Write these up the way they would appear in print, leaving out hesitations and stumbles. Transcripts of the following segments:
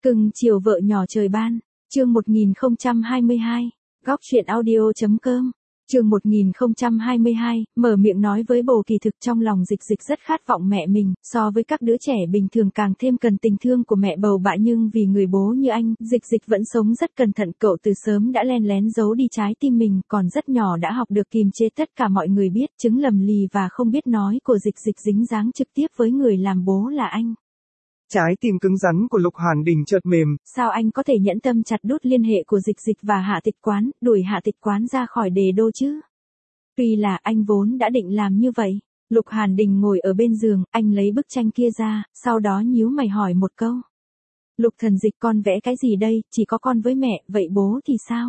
Cưng chiều vợ nhỏ trời ban, chương 1022, góc truyện audio.com, chương 1022, mở miệng nói với bồ. Kỳ thực trong lòng Dịch Dịch rất khát vọng mẹ mình, so với các đứa trẻ bình thường càng thêm cần tình thương của mẹ bầu bạ, nhưng vì người bố như anh, Dịch Dịch vẫn sống rất cẩn thận. Cậu từ sớm đã len lén giấu đi trái tim mình, còn rất nhỏ đã học được kiềm chế tất cả mọi người biết. Chứng lầm lì và không biết nói của Dịch Dịch dính dáng trực tiếp với người làm bố là anh. Trái tim cứng rắn của Lục Hàn Đình chợt mềm. Sao anh có thể nhẫn tâm chặt đứt liên hệ của Dịch Dịch và Hạ Tịch Quán, đuổi Hạ Tịch Quán ra khỏi Đề Đô chứ? Tuy là anh vốn đã định làm như vậy. Lục Hàn Đình ngồi ở bên giường, anh lấy bức tranh kia ra, sau đó nhíu mày hỏi một câu. Lục Thần Dịch, con vẽ cái gì đây? Chỉ có con với mẹ, vậy bố thì sao?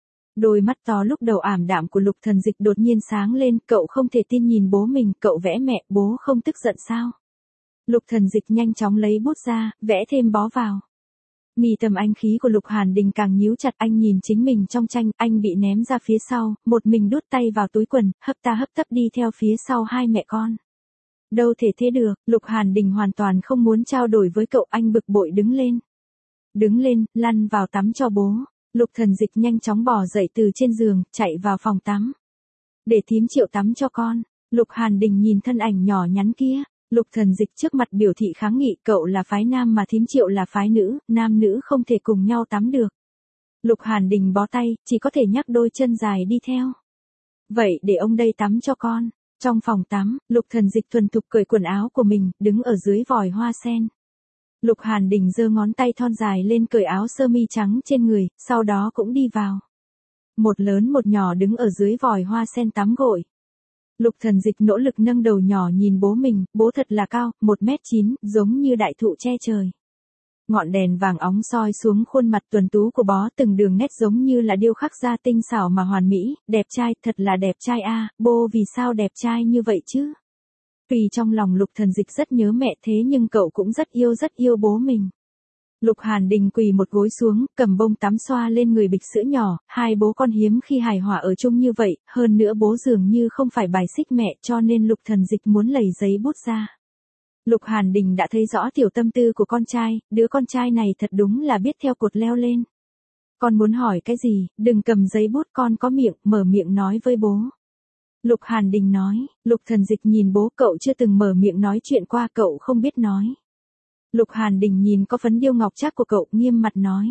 Đôi mắt to lúc đầu ảm đạm của Lục Thần Dịch đột nhiên sáng lên, cậu không thể tin nhìn bố mình. Cậu vẽ mẹ, bố không tức giận sao? Lục Thần Dịch nhanh chóng lấy bút ra, vẽ thêm bó vào. Mi tâm anh khí của Lục Hàn Đình càng nhíu chặt. Anh nhìn chính mình trong tranh, anh bị ném ra phía sau, một mình đút tay vào túi quần, hấp ta hấp tấp đi theo phía sau hai mẹ con. Đâu thể thế được, Lục Hàn Đình hoàn toàn không muốn trao đổi với cậu. Anh bực bội đứng lên. Đứng lên, lăn vào tắm cho bố. Lục Thần Dịch nhanh chóng bò dậy từ trên giường, chạy vào phòng tắm. Để thím Triệu tắm cho con. Lục Hàn Đình nhìn thân ảnh nhỏ nhắn kia. Lục Thần Dịch trước mặt biểu thị kháng nghị, cậu là phái nam mà thím Triệu là phái nữ, nam nữ không thể cùng nhau tắm được. Lục Hàn Đình bó tay, chỉ có thể nhắc đôi chân dài đi theo. Vậy để ông đây tắm cho con. Trong phòng tắm, Lục Thần Dịch thuần thục cởi quần áo của mình, đứng ở dưới vòi hoa sen. Lục Hàn Đình giơ ngón tay thon dài lên cởi áo sơ mi trắng trên người, sau đó cũng đi vào. Một lớn một nhỏ đứng ở dưới vòi hoa sen tắm gội. Lục Thần Dịch nỗ lực nâng đầu nhỏ nhìn bố mình, bố thật là cao, 1m9, giống như đại thụ che trời. Ngọn đèn vàng óng soi xuống khuôn mặt tuấn tú của bó, từng đường nét giống như là điêu khắc ra tinh xảo mà hoàn mỹ, đẹp trai, thật là đẹp trai a, bố vì sao đẹp trai như vậy chứ? Vì trong lòng Lục Thần Dịch rất nhớ mẹ, thế nhưng cậu cũng rất yêu bố mình. Lục Hàn Đình quỳ một gối xuống, cầm bông tắm xoa lên người bịch sữa nhỏ, hai bố con hiếm khi hài hòa ở chung như vậy, hơn nữa bố dường như không phải bài xích mẹ, cho nên Lục Thần Dịch muốn lấy giấy bút ra. Lục Hàn Đình đã thấy rõ tiểu tâm tư của con trai, đứa con trai này thật đúng là biết theo cột leo lên. Con muốn hỏi cái gì, đừng cầm giấy bút, con có miệng, mở miệng nói với bố. Lục Hàn Đình nói. Lục Thần Dịch nhìn bố, cậu chưa từng mở miệng nói chuyện qua, cậu không biết nói. Lục Hàn Đình nhìn có phấn điêu ngọc trác của cậu, nghiêm mặt nói.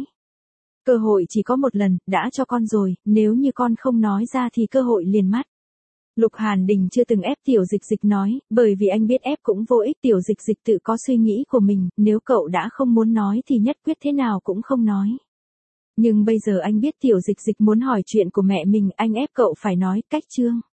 Cơ hội chỉ có một lần, đã cho con rồi, nếu như con không nói ra thì cơ hội liền mất. Lục Hàn Đình chưa từng ép tiểu Dịch Dịch nói, bởi vì anh biết ép cũng vô ích, tiểu Dịch Dịch tự có suy nghĩ của mình, nếu cậu đã không muốn nói thì nhất quyết thế nào cũng không nói. Nhưng bây giờ anh biết tiểu Dịch Dịch muốn hỏi chuyện của mẹ mình, anh ép cậu phải nói, cách chương.